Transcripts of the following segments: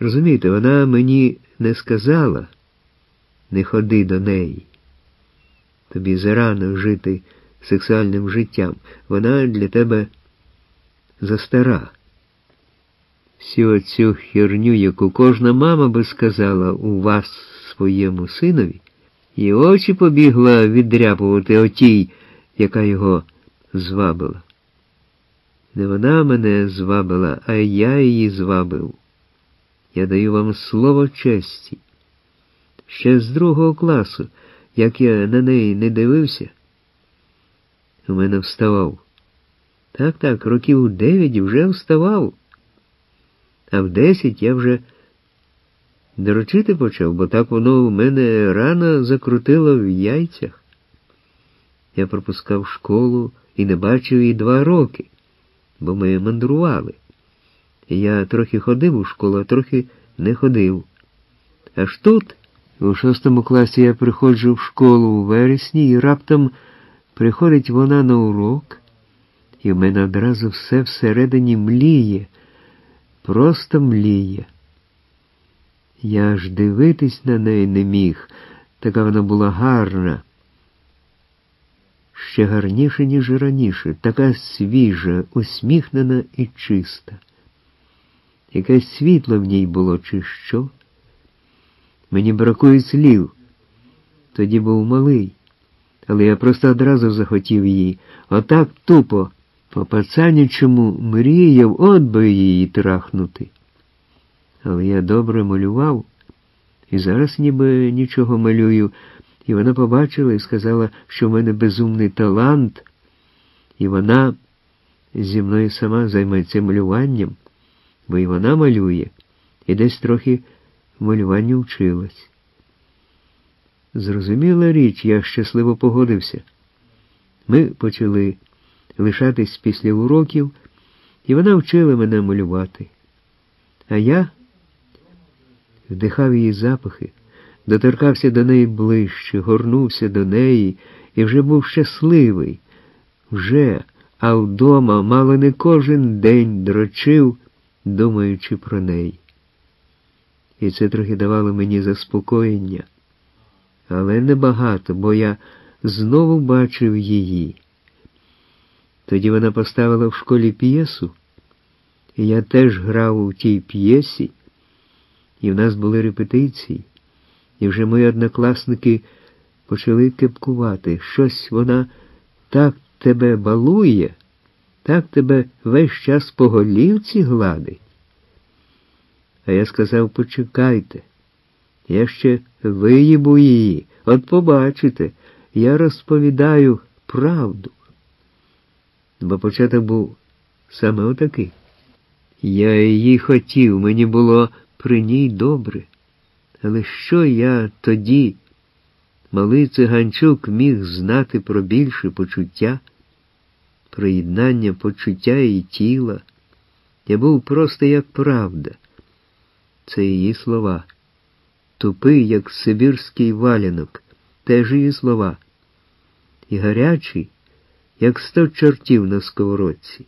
Розумієте, вона мені не сказала, не ходи до неї. Тобі зарано жити сексуальним життям. Вона для тебе застара. Всю оцю херню, яку кожна мама би сказала у вас своєму синові, і очі побігла віддряпувати отій, яка його звабила. Не вона мене звабила, а я її звабив. Я даю вам слово честі. Ще з 2 класу, як я на неї не дивився, у мене вставав. Так, років у 9 вже вставав. А в 10 я вже дрочити почав, бо так воно в мене рано закрутило в яйцях. Я пропускав школу і не бачив її 2 роки, бо ми мандрували. І я трохи ходив у школу, а трохи не ходив. Аж тут, у 6 класі, я приходжу в школу у вересні, і раптом приходить вона на урок, і в мене одразу все всередині мліє, просто мліє. Я аж дивитись на неї не міг, така вона була гарна. Ще гарніше, ніж раніше, така свіжа, усміхнена і чиста. Якесь світло в ній було, чи що? Мені бракує слів. Тоді був малий, але я просто одразу захотів її. Отак тупо, по-пацанячому мріяв, от би її трахнути. Але я добре малював, і зараз ніби нічого малюю. І вона побачила і сказала, що в мене безумний талант, і вона зі мною сама займеться малюванням, бо і вона малює, і десь трохи малюванню вчилась. Зрозуміла річ, я щасливо погодився. Ми почали лишатись після уроків, і вона вчила мене малювати. А я вдихав її запахи, доторкався до неї ближче, горнувся до неї і вже був щасливий. А вдома мало не кожен день дрочив, думаючи про неї. І це трохи давало мені заспокоєння. Але небагато, бо я знову бачив її. Тоді вона поставила в школі п'єсу, і я теж грав у тій п'єсі, і в нас були репетиції, і вже мої однокласники почали кепкувати. Щось вона так тебе балує, так тебе весь час по голівці гладить. А я сказав, почекайте, я ще виїбу її, от побачите, я розповідаю правду. Бо початок був саме отакий. Я її хотів, мені було при ній добре. Але що я тоді, малий циганчук, міг знати про більше почуття, про єднання почуття і тіла? Я був просто як правда. Це її слова. Тупий, як сибірський валянок. Теж її слова. І гарячий, як 100 чортів на сковородці.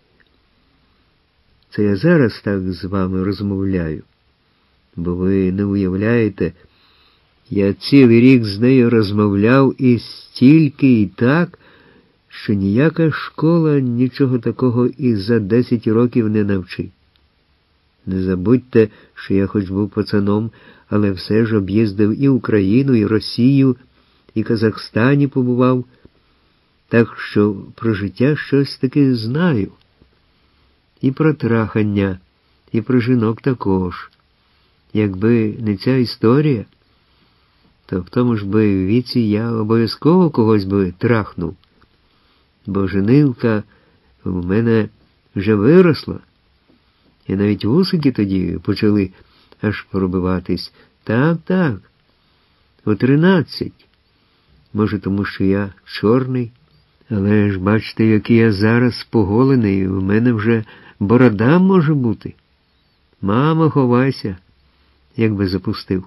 Це я зараз так з вами розмовляю. Бо ви не уявляєте, я цілий рік з нею розмовляв і стільки і так, що ніяка школа нічого такого і за 10 років не навчить. Не забудьте, що я хоч був пацаном, але все ж об'їздив і Україну, і Росію, і Казахстані побував, так що про життя щось таки знаю. І про трахання, і про жінок також. Якби не ця історія, то в тому ж би віці я обов'язково когось би трахнув. Бо женилка в мене вже виросла. І навіть вусики тоді почали аж пробиватись. Так, у 13. Може, тому що я чорний. Але ж бачите, який я зараз поголений, у мене вже борода може бути. Мамо, ховайся, якби запустив.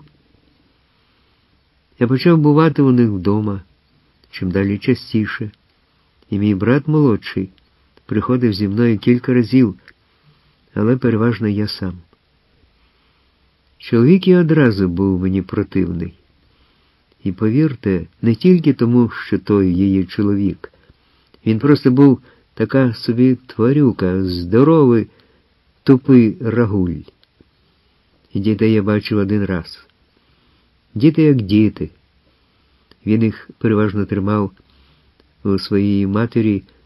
Я почав бувати у них вдома, чим далі частіше. І мій брат молодший приходив зі мною кілька разів, але переважно я сам. Чоловік і одразу був мені противний. І повірте, не тільки тому, що той її чоловік. Він просто був така собі тварюка, здоровий, тупий рагуль. І дітей я бачив один раз. Діти як діти. Він їх переважно тримав у своїй матері